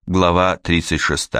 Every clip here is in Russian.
Глава 36.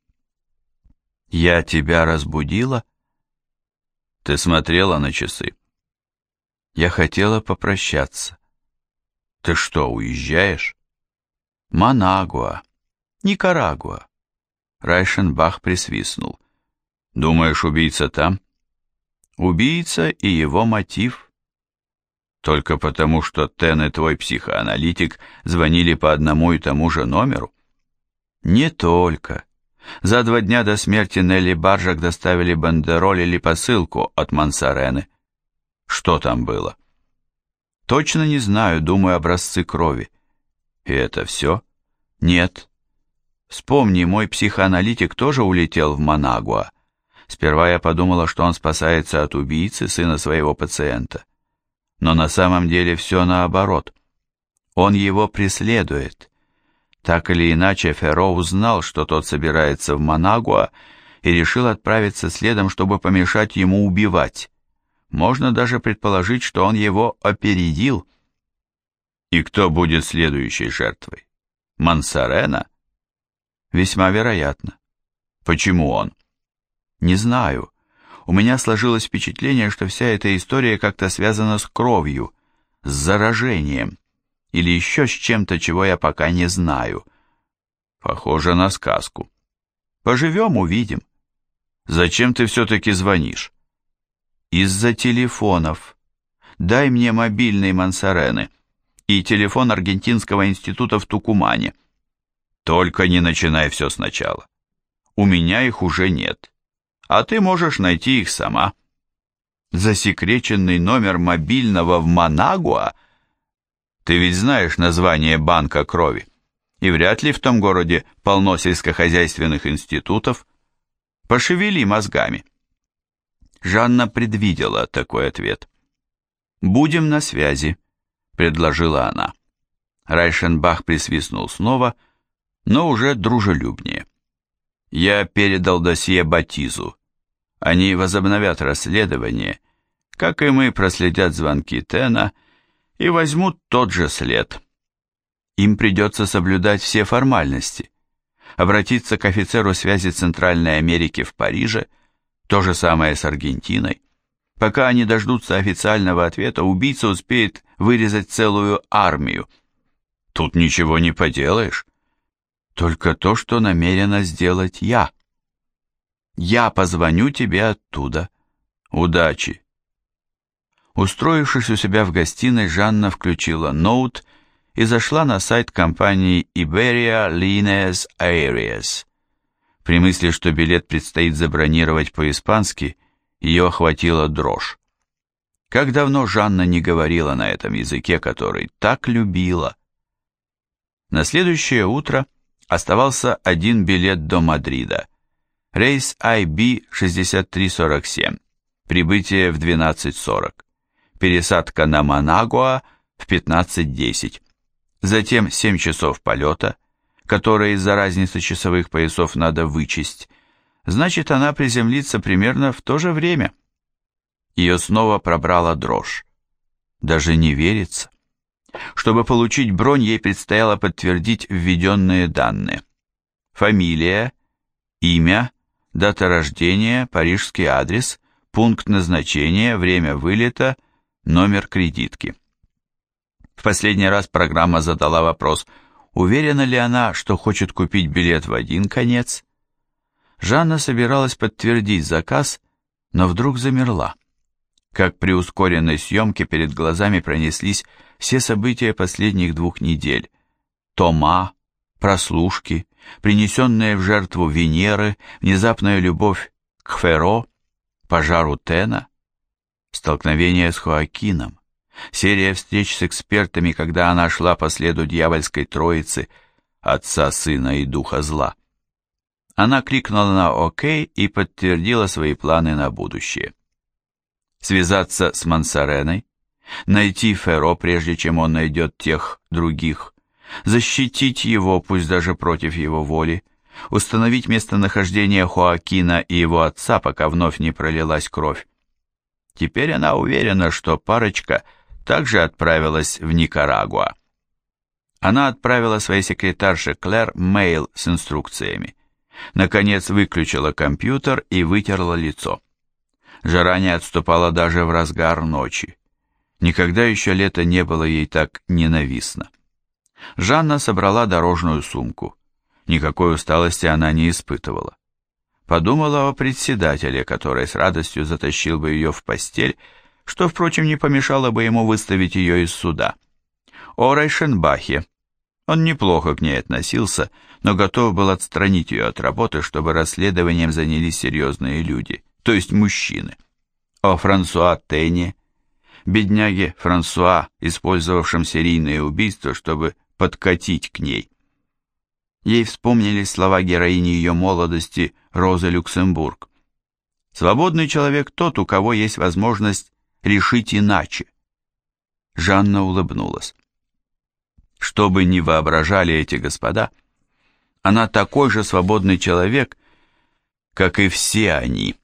«Я тебя разбудила?» «Ты смотрела на часы?» «Я хотела попрощаться». «Ты что, уезжаешь?» «Манагуа, Никарагуа». Райшенбах присвистнул. «Думаешь, убийца там?» «Убийца и его мотив». «Только потому, что Тен и твой психоаналитик звонили по одному и тому же номеру?» «Не только. За 2 дня до смерти Нелли Баржак доставили бандероль или посылку от Мансарены». «Что там было?» «Точно не знаю, думаю, образцы крови». «И это все?» «Нет. Вспомни, мой психоаналитик тоже улетел в Манагуа. Сперва я подумала, что он спасается от убийцы, сына своего пациента. Но на самом деле все наоборот. Он его преследует». Так или иначе, Ферро узнал, что тот собирается в Манагуа, и решил отправиться следом, чтобы помешать ему убивать. Можно даже предположить, что он его опередил. И кто будет следующей жертвой? Мансарена? Весьма вероятно. Почему он? Не знаю. У меня сложилось впечатление, что вся эта история как-то связана с кровью, с заражением. Или еще с чем-то, чего я пока не знаю. Похоже на сказку. Поживем, увидим. Зачем ты все-таки звонишь? Из-за телефонов. Дай мне мобильный Мансарены и телефон Аргентинского института в Тукумане. Только не начинай все сначала. У меня их уже нет. А ты можешь найти их сама. Засекреченный номер мобильного в Манагуа? Ты ведь знаешь название банка крови, и вряд ли в том городе полно сельскохозяйственных институтов. Пошевели мозгами. Жанна предвидела такой ответ. «Будем на связи», — предложила она. Райшенбах присвистнул снова, но уже дружелюбнее. «Я передал досье Батизу. Они возобновят расследование, как и мы проследят звонки Тена, и возьмут тот же след. Им придется соблюдать все формальности, обратиться к офицеру связи Центральной Америки в Париже, то же самое с Аргентиной. Пока они дождутся официального ответа, убийца успеет вырезать целую армию. Тут ничего не поделаешь. Только то, что намерена сделать я. Я позвоню тебе оттуда. Удачи. Устроившись у себя в гостиной, Жанна включила ноут и зашла на сайт компании Iberia Líneas Aéreas. При мысли, что билет предстоит забронировать по-испански, ее охватила дрожь. Как давно Жанна не говорила на этом языке, который так любила. На следующее утро оставался один билет до Мадрида. Рейс IB 6347, прибытие в 12:40. Пересадка на Манагуа в 15:10. Затем 7 часов полета, которые из-за разницы часовых поясов надо вычесть. Значит, она приземлится примерно в то же время. Ее снова пробрала дрожь. Даже не верится. Чтобы получить бронь, ей предстояло подтвердить введенные данные. Фамилия, имя, дата рождения, парижский адрес, пункт назначения, время вылета, номер кредитки. В последний раз программа задала вопрос, уверена ли она, что хочет купить билет в один конец. Жанна собиралась подтвердить заказ, но вдруг замерла. Как при ускоренной съемке перед глазами пронеслись все события последних 2 недель. Тома, прослушки, принесенные в жертву Венеры, внезапная любовь к Ферро, пожару Тена, столкновение с Хоакином, серия встреч с экспертами, когда она шла по следу дьявольской троицы, Отца, Сына и Духа Зла. Она кликнула на ОК и подтвердила свои планы на будущее. Связаться с Мансареной, найти Ферро, прежде чем он найдет тех других, защитить его, пусть даже против его воли, установить местонахождение Хоакина и его отца, пока вновь не пролилась кровь. Теперь она уверена, что парочка также отправилась в Никарагуа. Она отправила своей секретарше Клэр мейл с инструкциями. Наконец выключила компьютер и вытерла лицо. Жара не отступала даже в разгар ночи. Никогда еще лето не было ей так ненавистно. Жанна собрала дорожную сумку. Никакой усталости она не испытывала. Подумала о председателе, который с радостью затащил бы ее в постель, что, впрочем, не помешало бы ему выставить ее из суда. О Рейшенбахе. Он неплохо к ней относился, но готов был отстранить ее от работы, чтобы расследованием занялись серьезные люди, то есть мужчины. О Франсуа Тене, бедняге Франсуа, использовавшем серийные убийства, чтобы подкатить к ней. Ей вспомнились слова героини ее молодости Розы Люксембург. «Свободный человек тот, у кого есть возможность решить иначе». Жанна улыбнулась. Что бы ни воображали эти господа, она такой же свободный человек, как и все они.